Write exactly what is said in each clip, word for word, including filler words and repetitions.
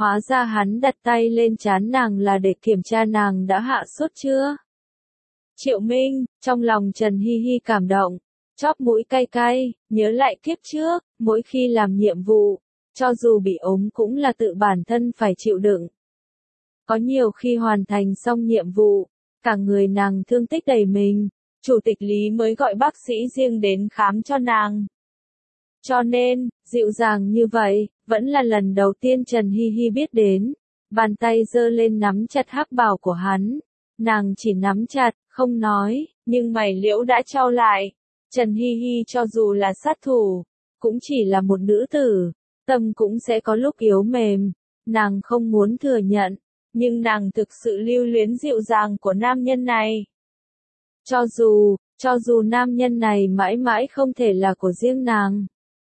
Hóa ra hắn đặt tay lên trán nàng là để kiểm tra nàng đã hạ sốt chưa. Triệu Minh, trong lòng Trần Hi Hi cảm động, chóp mũi cay cay, nhớ lại kiếp trước, mỗi khi làm nhiệm vụ, cho dù bị ốm cũng là tự bản thân phải chịu đựng. Có nhiều khi hoàn thành xong nhiệm vụ, cả người nàng thương tích đầy mình, Chủ tịch Lý mới gọi bác sĩ riêng đến khám cho nàng. Cho nên, dịu dàng như vậy, vẫn là lần đầu tiên Trần Hi Hi biết đến. Bàn tay giơ lên nắm chặt hắc bào của hắn. Nàng chỉ nắm chặt, không nói, nhưng mày liễu đã trao lại. Trần Hi Hi cho dù là sát thủ, cũng chỉ là một nữ tử, tâm cũng sẽ có lúc yếu mềm. Nàng không muốn thừa nhận, nhưng nàng thực sự lưu luyến dịu dàng của nam nhân này. Cho dù, cho dù nam nhân này mãi mãi không thể là của riêng nàng.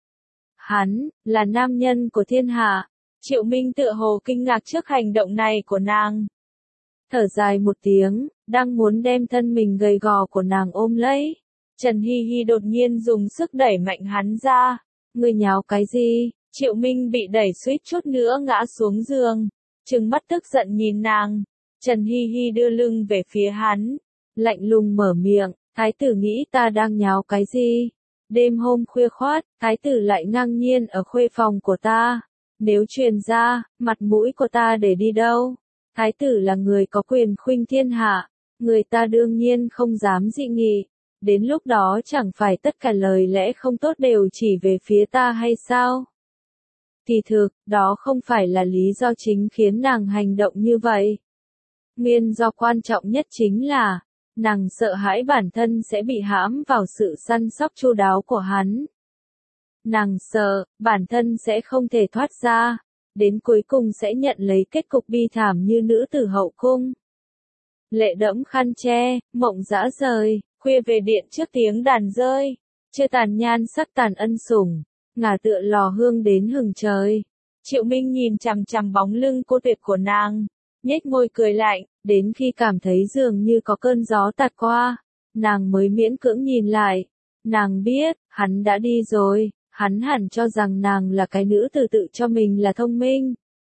Hắn, là nam nhân của thiên hạ. Triệu Minh tựa hồ kinh ngạc trước hành động này của nàng. Thở dài một tiếng, đang muốn đem thân mình gầy gò của nàng ôm lấy. Trần Hi Hi đột nhiên dùng sức đẩy mạnh hắn ra. Ngươi nháo cái gì? Triệu Minh bị đẩy suýt chút nữa ngã xuống giường. Trừng mắt tức giận nhìn nàng. Trần Hi Hi đưa lưng về phía hắn. Lạnh lùng mở miệng, thái tử nghĩ ta đang nháo cái gì? Đêm hôm khuya khoát, thái tử lại ngang nhiên ở khuê phòng của ta. Nếu truyền ra, mặt mũi của ta để đi đâu? Thái tử là người có quyền khuynh thiên hạ, người ta đương nhiên không dám dị nghị. Đến lúc đó chẳng phải tất cả lời lẽ không tốt đều chỉ về phía ta hay sao? Kỳ thực, đó không phải là lý do chính khiến nàng hành động như vậy. Nguyên do quan trọng nhất chính là, nàng sợ hãi bản thân sẽ bị hãm vào sự săn sóc chu đáo của hắn. Nàng sợ, bản thân sẽ không thể thoát ra, đến cuối cùng sẽ nhận lấy kết cục bi thảm như nữ tử hậu cung. Lệ đẫm khăn che, mộng dã rời, khuya về điện trước tiếng đàn rơi, chưa tàn nhan sắc tàn ân sủng, ngả tựa lò hương đến hừng trời. Triệu Minh nhìn chằm chằm bóng lưng cô tuyệt của nàng, nhếch môi cười lạnh, đến khi cảm thấy dường như có cơn gió tạt qua, nàng mới miễn cưỡng nhìn lại. Nàng biết, hắn đã đi rồi, hắn hẳn cho rằng nàng là cái nữ tử tự cho mình là thông minh.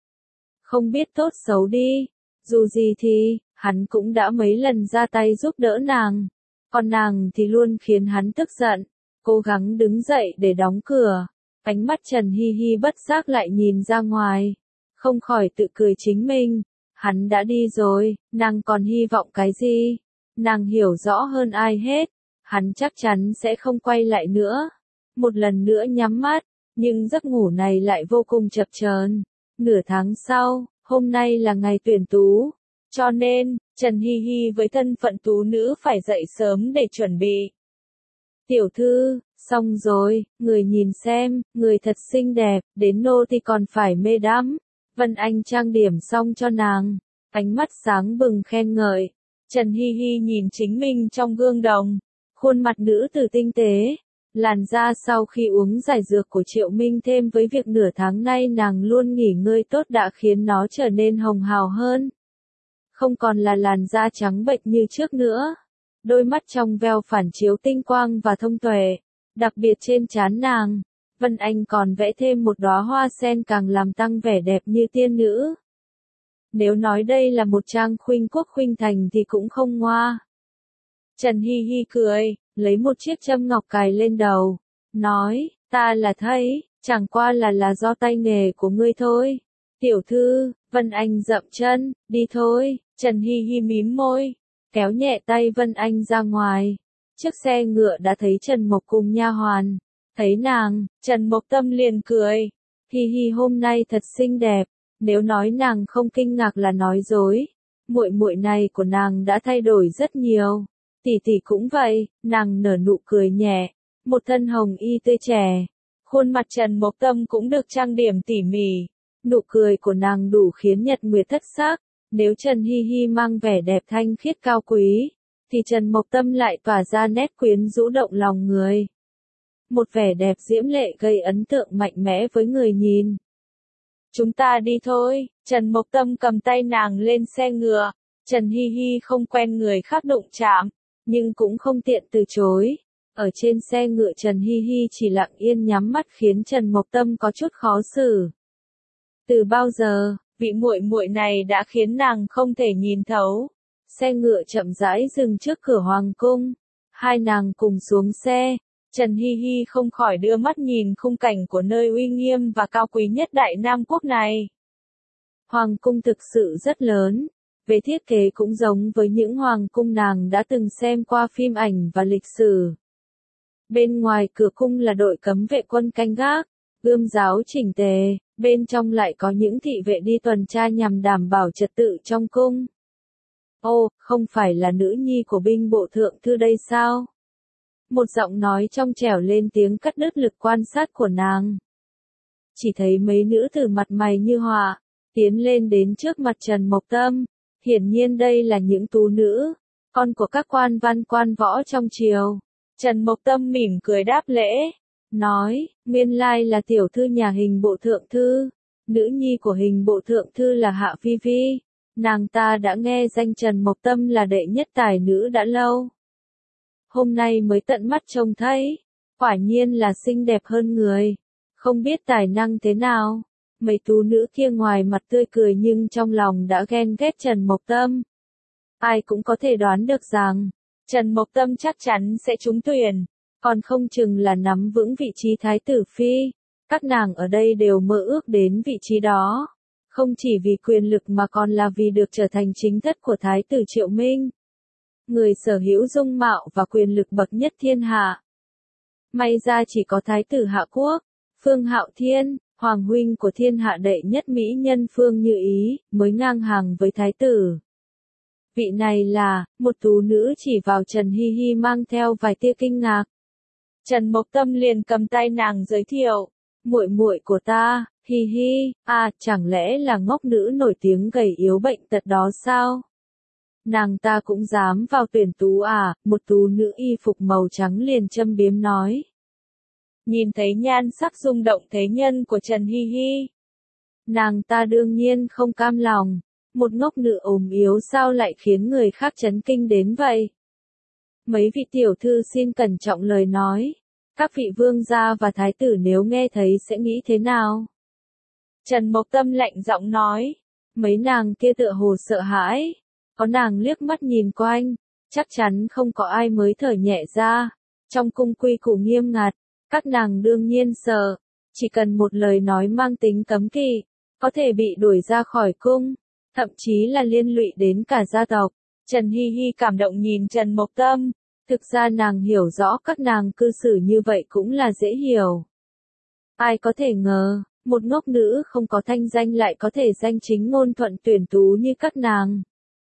Không biết tốt xấu đi, dù gì thì, hắn cũng đã mấy lần ra tay giúp đỡ nàng, còn nàng thì luôn khiến hắn tức giận, cố gắng đứng dậy để đóng cửa. Ánh mắt Trần Hi Hi bất giác lại nhìn ra ngoài, không khỏi tự cười chính mình. Hắn đã đi rồi, nàng còn hy vọng cái gì? Nàng hiểu rõ hơn ai hết, hắn chắc chắn sẽ không quay lại nữa. Một lần nữa nhắm mắt, nhưng giấc ngủ này lại vô cùng chập chờn. Nửa tháng sau, hôm nay là ngày tuyển tú, cho nên, Trần Hi Hi với thân phận tú nữ phải dậy sớm để chuẩn bị. Tiểu thư, xong rồi, người nhìn xem, người thật xinh đẹp, đến nô thì còn phải mê đắm. Vân Anh trang điểm xong cho nàng, ánh mắt sáng bừng khen ngợi. Trần Hi Hi nhìn chính mình trong gương đồng, khuôn mặt nữ tử tinh tế, làn da sau khi uống giải dược của Triệu Minh thêm với việc nửa tháng nay nàng luôn nghỉ ngơi tốt đã khiến nó trở nên hồng hào hơn. Không còn là làn da trắng bệch như trước nữa, đôi mắt trong veo phản chiếu tinh quang và thông tuệ, đặc biệt trên trán nàng. Vân Anh còn vẽ thêm một đóa hoa sen càng làm tăng vẻ đẹp như tiên nữ. Nếu nói đây là một trang khuynh quốc khuynh thành thì cũng không ngoa. Trần Hi Hi cười, lấy một chiếc châm ngọc cài lên đầu, nói, ta là thấy, chẳng qua là là do tay nghề của ngươi thôi. Tiểu thư, Vân Anh dậm chân, đi thôi. Trần Hi Hi mím môi, kéo nhẹ tay Vân Anh ra ngoài. Chiếc xe ngựa đã thấy Trần Mộc cùng nha hoàn. Thấy nàng, Trần Mộc Tâm liền cười. Hi Hi hôm nay thật xinh đẹp, nếu nói nàng không kinh ngạc là nói dối. Muội muội này của nàng đã thay đổi rất nhiều. Tỷ tỷ cũng vậy, nàng nở nụ cười nhẹ, một thân hồng y tươi trẻ. Khuôn mặt Trần Mộc Tâm cũng được trang điểm tỉ mỉ. Nụ cười của nàng đủ khiến Nhật Nguyệt thất sắc. Nếu Trần Hi Hi mang vẻ đẹp thanh khiết cao quý, thì Trần Mộc Tâm lại tỏa ra nét quyến rũ động lòng người. Một vẻ đẹp diễm lệ gây ấn tượng mạnh mẽ với người nhìn. Chúng ta đi thôi. Trần Mộc Tâm cầm tay nàng lên xe ngựa. Trần Hi Hi không quen người khác đụng chạm, nhưng cũng không tiện từ chối. Ở trên xe ngựa Trần Hi Hi chỉ lặng yên nhắm mắt khiến Trần Mộc Tâm có chút khó xử. Từ bao giờ, vị muội muội này đã khiến nàng không thể nhìn thấu. Xe ngựa chậm rãi dừng trước cửa hoàng cung, hai nàng cùng xuống xe, Trần Hi Hi không khỏi đưa mắt nhìn khung cảnh của nơi uy nghiêm và cao quý nhất Đại Nam Quốc này. Hoàng cung thực sự rất lớn, về thiết kế cũng giống với những hoàng cung nàng đã từng xem qua phim ảnh và lịch sử. Bên ngoài cửa cung là đội cấm vệ quân canh gác, gươm giáo chỉnh tề, bên trong lại có những thị vệ đi tuần tra nhằm đảm bảo trật tự trong cung. Ô, không phải là nữ nhi của binh bộ thượng thư đây sao? Một giọng nói trong trẻo lên tiếng cắt đứt lực quan sát của nàng. Chỉ thấy mấy nữ tử mặt mày như họa, tiến lên đến trước mặt Trần Mộc Tâm. Hiển nhiên đây là những tú nữ, con của các quan văn quan võ trong triều. Trần Mộc Tâm mỉm cười đáp lễ, nói, nguyên lai là tiểu thư nhà Hình bộ thượng thư, nữ nhi của Hình bộ thượng thư là Hạ Phi Phi. Nàng ta đã nghe danh Trần Mộc Tâm là đệ nhất tài nữ đã lâu. Hôm nay mới tận mắt trông thấy, quả nhiên là xinh đẹp hơn người, không biết tài năng thế nào. Mấy tú nữ kia ngoài mặt tươi cười nhưng trong lòng đã ghen ghét Trần Mộc Tâm. Ai cũng có thể đoán được rằng, Trần Mộc Tâm chắc chắn sẽ trúng tuyển, còn không chừng là nắm vững vị trí thái tử phi. Các nàng ở đây đều mơ ước đến vị trí đó, không chỉ vì quyền lực mà còn là vì được trở thành chính thất của thái tử Triệu Minh, người sở hữu dung mạo và quyền lực bậc nhất thiên hạ. May ra chỉ có thái tử Hạ Quốc, Phương Hạo Thiên, hoàng huynh của thiên hạ đệ nhất mỹ nhân Phương Như Ý, mới ngang hàng với thái tử. Vị này là, một tú nữ chỉ vào Trần Hi Hi mang theo vài tia kinh ngạc. Trần Mộc Tâm liền cầm tay nàng giới thiệu, muội muội của ta, Hi Hi, à, chẳng lẽ là ngốc nữ nổi tiếng gầy yếu bệnh tật đó sao? Nàng ta cũng dám vào tuyển tú à, một tú nữ y phục màu trắng liền châm biếm nói. Nhìn thấy nhan sắc rung động thế nhân của Trần Hi Hi, nàng ta đương nhiên không cam lòng, một ngốc nữ ốm yếu sao lại khiến người khác chấn kinh đến vậy. Mấy vị tiểu thư xin cẩn trọng lời nói, các vị vương gia và thái tử nếu nghe thấy sẽ nghĩ thế nào? Trần Mộc Tâm lạnh giọng nói, mấy nàng kia tựa hồ sợ hãi, có nàng liếc mắt nhìn quanh, chắc chắn không có ai mới thở nhẹ ra, trong cung quy củ nghiêm ngặt. Các nàng đương nhiên sợ, chỉ cần một lời nói mang tính cấm kỵ, có thể bị đuổi ra khỏi cung, thậm chí là liên lụy đến cả gia tộc. Trần Hi Hi cảm động nhìn Trần Mộc Tâm, thực ra nàng hiểu rõ các nàng cư xử như vậy cũng là dễ hiểu. Ai có thể ngờ, một ngốc nữ không có thanh danh lại có thể danh chính ngôn thuận tuyển tú như các nàng.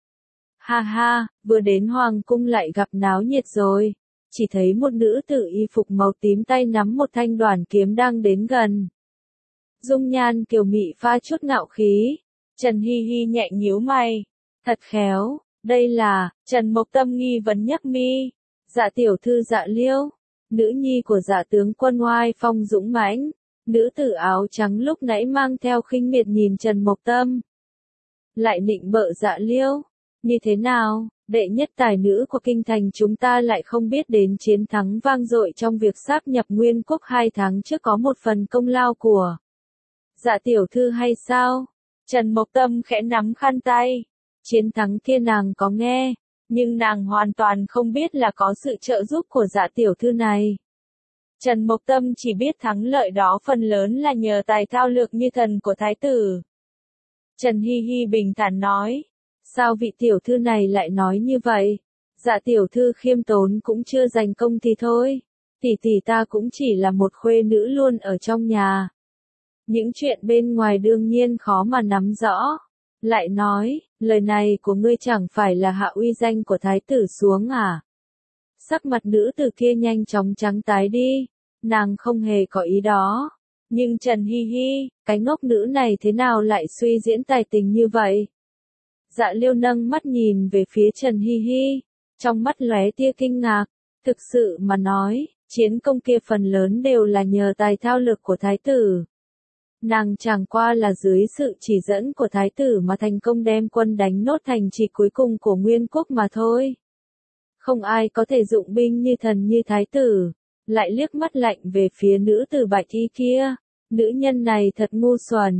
Ha ha, vừa đến hoàng cung lại gặp náo nhiệt rồi. Chỉ thấy một nữ tử y phục màu tím tay nắm một thanh đoản kiếm đang đến gần. Dung nhan kiều mị pha chút ngạo khí. Trần Hi Hi nhẹ nhíu mày. Thật khéo, đây là, Trần Mộc Tâm nghi vấn nhắc mi. Dạ tiểu thư Dạ Liêu, nữ nhi của dạ tướng quân oai phong dũng mãnh. Nữ tử áo trắng lúc nãy mang theo khinh miệt nhìn Trần Mộc Tâm. Lại nịnh bợ Dạ Liêu, như thế nào? Đệ nhất tài nữ của kinh thành chúng ta lại không biết đến chiến thắng vang dội trong việc sáp nhập Nguyên Quốc hai tháng trước có một phần công lao của Dạ tiểu thư hay sao? Trần Mộc Tâm khẽ nắm khăn tay. Chiến thắng kia nàng có nghe, nhưng nàng hoàn toàn không biết là có sự trợ giúp của Dạ tiểu thư này. Trần Mộc Tâm chỉ biết thắng lợi đó phần lớn là nhờ tài thao lược như thần của thái tử. Trần Hi Hi bình thản nói. Sao vị tiểu thư này lại nói như vậy? Dạ tiểu thư khiêm tốn cũng chưa giành công thì thôi. Tỷ tỷ ta cũng chỉ là một khuê nữ luôn ở trong nhà. Những chuyện bên ngoài đương nhiên khó mà nắm rõ. Lại nói, lời này của ngươi chẳng phải là hạ uy danh của thái tử xuống à? Sắc mặt nữ tử kia nhanh chóng trắng tái đi. Nàng không hề có ý đó. Nhưng Trần Hi Hi, cái ngốc nữ này thế nào lại suy diễn tài tình như vậy? Dạ Liêu nâng mắt nhìn về phía Trần Hi Hi, trong mắt lóe tia kinh ngạc. Thực sự mà nói, chiến công kia phần lớn đều là nhờ tài thao lược của thái tử. Nàng chẳng qua là dưới sự chỉ dẫn của thái tử mà thành công đem quân đánh nốt thành trì cuối cùng của Nguyên Quốc mà thôi. Không ai có thể dụng binh như thần như thái tử. Lại liếc mắt lạnh về phía nữ tử bạch y kia. Nữ nhân này thật ngu xuẩn.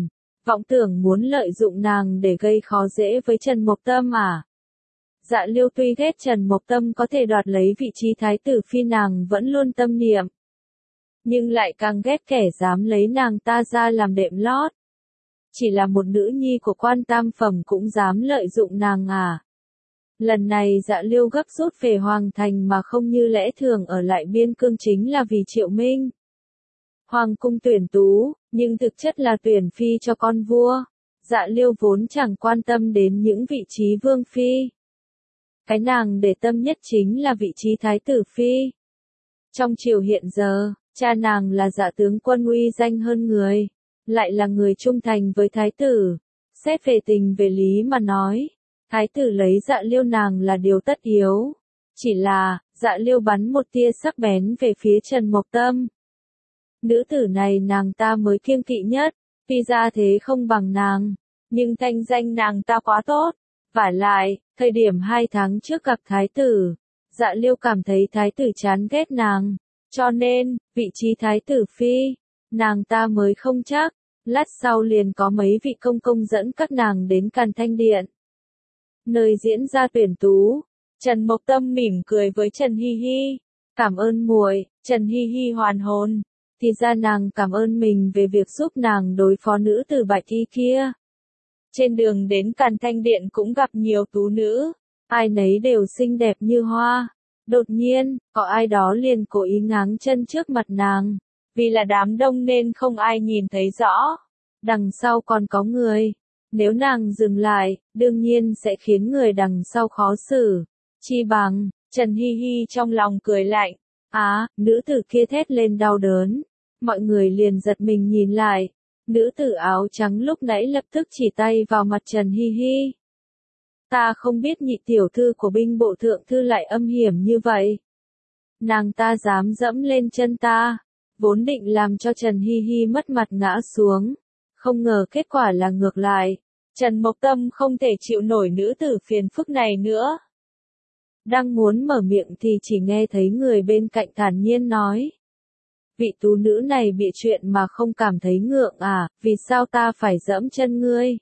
Vọng tưởng muốn lợi dụng nàng để gây khó dễ với Trần Mộc Tâm à? Dạ Liêu tuy ghét Trần Mộc Tâm có thể đoạt lấy vị trí thái tử phi, nàng vẫn luôn tâm niệm. Nhưng lại càng ghét kẻ dám lấy nàng ta ra làm đệm lót. Chỉ là một nữ nhi của quan tam phẩm cũng dám lợi dụng nàng à? Lần này Dạ Liêu gấp rút về Hoàng Thành mà không như lẽ thường ở lại biên cương chính là vì Triệu Minh. Hoàng cung tuyển tú, nhưng thực chất là tuyển phi cho con vua. Dạ Liêu vốn chẳng quan tâm đến những vị trí vương phi. Cái nàng để tâm nhất chính là vị trí thái tử phi. Trong triều hiện giờ, cha nàng là Dạ tướng quân uy danh hơn người, lại là người trung thành với thái tử. Xét về tình về lý mà nói, thái tử lấy Dạ Liêu nàng là điều tất yếu. Chỉ là, Dạ Liêu bắn một tia sắc bén về phía Trần Mộc Tâm. Nữ tử này nàng ta mới kiêng kỵ nhất, tuy ra thế không bằng nàng, nhưng thanh danh nàng ta quá tốt. Vả lại, thời điểm hai tháng trước gặp thái tử, Dạ Liêu cảm thấy thái tử chán ghét nàng, cho nên, vị trí thái tử phi, nàng ta mới không chắc. Lát sau liền có mấy vị công công dẫn các nàng đến Càn Thanh Điện, nơi diễn ra tuyển tú. Trần Mộc Tâm mỉm cười với Trần Hi Hi, cảm ơn muội. Trần Hi Hi hoàn hồn, thì ra nàng cảm ơn mình về việc giúp nàng đối phó nữ tử Bạch Y kia. Trên đường đến Càn Thanh Điện cũng gặp nhiều tú nữ, ai nấy đều xinh đẹp như hoa. Đột nhiên, có ai đó liền cố ý ngáng chân trước mặt nàng, vì là đám đông nên không ai nhìn thấy rõ. Đằng sau còn có người, nếu nàng dừng lại, đương nhiên sẽ khiến người đằng sau khó xử. Chi bằng, Trần Hi Hi trong lòng cười lạnh. Á, nữ tử kia thét lên đau đớn. Mọi người liền giật mình nhìn lại. Nữ tử áo trắng lúc nãy lập tức chỉ tay vào mặt Trần Hi Hi. Ta không biết nhị tiểu thư của binh bộ thượng thư lại âm hiểm như vậy. Nàng ta dám dẫm lên chân ta, vốn định làm cho Trần Hi Hi mất mặt ngã xuống. Không ngờ kết quả là ngược lại. Trần Mộc Tâm không thể chịu nổi nữ tử phiền phức này nữa. Đang muốn mở miệng thì chỉ nghe thấy người bên cạnh thản nhiên nói. Vị tú nữ này bị chuyện mà không cảm thấy ngượng à, vì sao ta phải dẫm chân ngươi?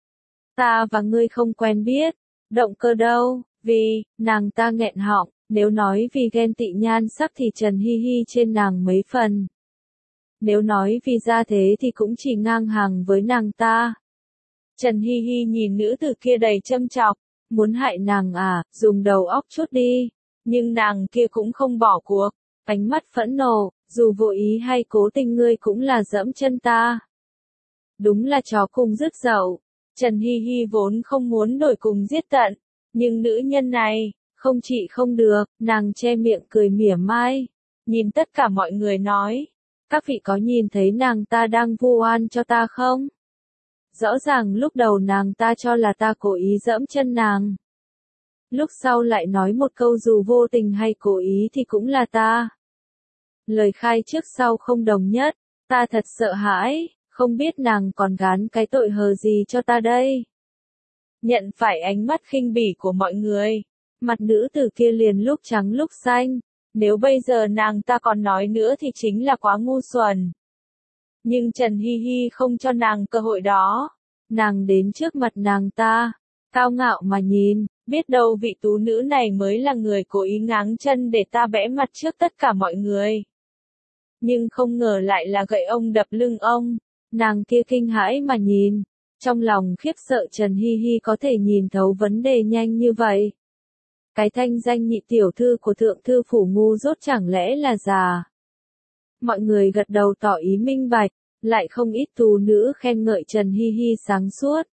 Ta và ngươi không quen biết, động cơ đâu, vì, nàng ta nghẹn họng, nếu nói vì ghen tị nhan sắc thì Trần Hi Hi trên nàng mấy phần. Nếu nói vì ra thế thì cũng chỉ ngang hàng với nàng ta. Trần Hi Hi nhìn nữ tử kia đầy châm chọc, muốn hại nàng à, dùng đầu óc chút đi. Nhưng nàng kia cũng không bỏ cuộc, ánh mắt phẫn nộ, dù vô ý hay cố tình ngươi cũng là dẫm chân ta. Đúng là chó cùng rứt dậu. Trần Hi Hi vốn không muốn nổi cùng giết tận, nhưng nữ nhân này, không trị không được, nàng che miệng cười mỉa mai, nhìn tất cả mọi người nói, các vị có nhìn thấy nàng ta đang vu oan cho ta không? Rõ ràng lúc đầu nàng ta cho là ta cố ý dẫm chân nàng. Lúc sau lại nói một câu dù vô tình hay cố ý thì cũng là ta. Lời khai trước sau không đồng nhất, ta thật sợ hãi, không biết nàng còn gán cái tội hờ gì cho ta đây. Nhận phải ánh mắt khinh bỉ của mọi người, mặt nữ tử kia liền lúc trắng lúc xanh, nếu bây giờ nàng ta còn nói nữa thì chính là quá ngu xuẩn. Nhưng Trần Hi Hi không cho nàng cơ hội đó, nàng đến trước mặt nàng ta, cao ngạo mà nhìn, biết đâu vị tú nữ này mới là người cố ý ngáng chân để ta bẽ mặt trước tất cả mọi người. Nhưng không ngờ lại là gậy ông đập lưng ông, nàng kia kinh hãi mà nhìn, trong lòng khiếp sợ Trần Hi Hi có thể nhìn thấu vấn đề nhanh như vậy. Cái thanh danh nhị tiểu thư của thượng thư phủ ngu dốt chẳng lẽ là già. Mọi người gật đầu tỏ ý minh bạch, lại không ít tú nữ khen ngợi Trần Hi Hi sáng suốt.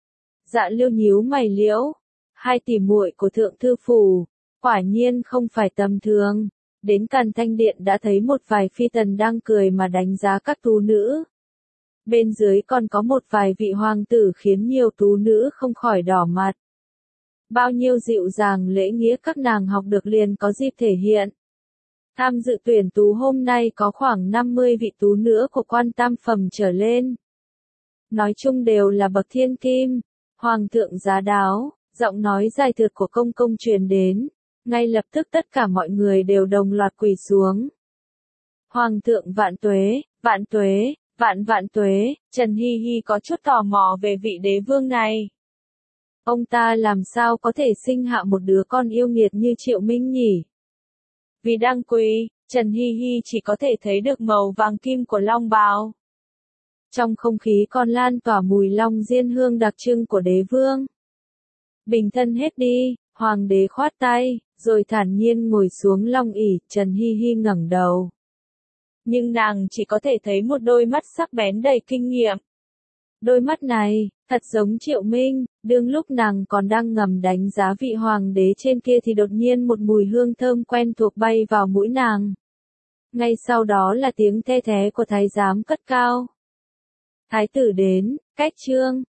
Dạ Liêu nhíu mày liễu, hai tỷ muội của thượng thư phủ, quả nhiên không phải tầm thường. Đến Càn Thanh Điện đã thấy một vài phi tần đang cười mà đánh giá các tú nữ. Bên dưới còn có một vài vị hoàng tử khiến nhiều tú nữ không khỏi đỏ mặt. Bao nhiêu dịu dàng lễ nghĩa các nàng học được liền có dịp thể hiện. Tham dự tuyển tú hôm nay có khoảng năm mươi vị tú nữ của quan tam phẩm trở lên. Nói chung đều là bậc thiên kim, hoàng thượng giá đáo, giọng nói dài thượt của công công truyền đến. Ngay lập tức tất cả mọi người đều đồng loạt quỳ xuống. Hoàng thượng vạn tuế, vạn tuế, Vạn vạn tuế, Trần Hi Hi có chút tò mò về vị đế vương này. Ông ta làm sao có thể sinh hạ một đứa con yêu nghiệt như Triệu Minh nhỉ? Vì đang quý, Trần Hi Hi chỉ có thể thấy được màu vàng kim của long bào. Trong không khí còn lan tỏa mùi long diên hương đặc trưng của đế vương. Bình thân hết đi, hoàng đế khoát tay, rồi thản nhiên ngồi xuống long ỷ. Trần Hi Hi ngẩng đầu. Nhưng nàng chỉ có thể thấy một đôi mắt sắc bén đầy kinh nghiệm. Đôi mắt này, thật giống Triệu Minh, đương lúc nàng còn đang ngầm đánh giá vị hoàng đế trên kia thì đột nhiên một mùi hương thơm quen thuộc bay vào mũi nàng. Ngay sau đó là tiếng the thé của thái giám cất cao. Thái tử đến, cách trương.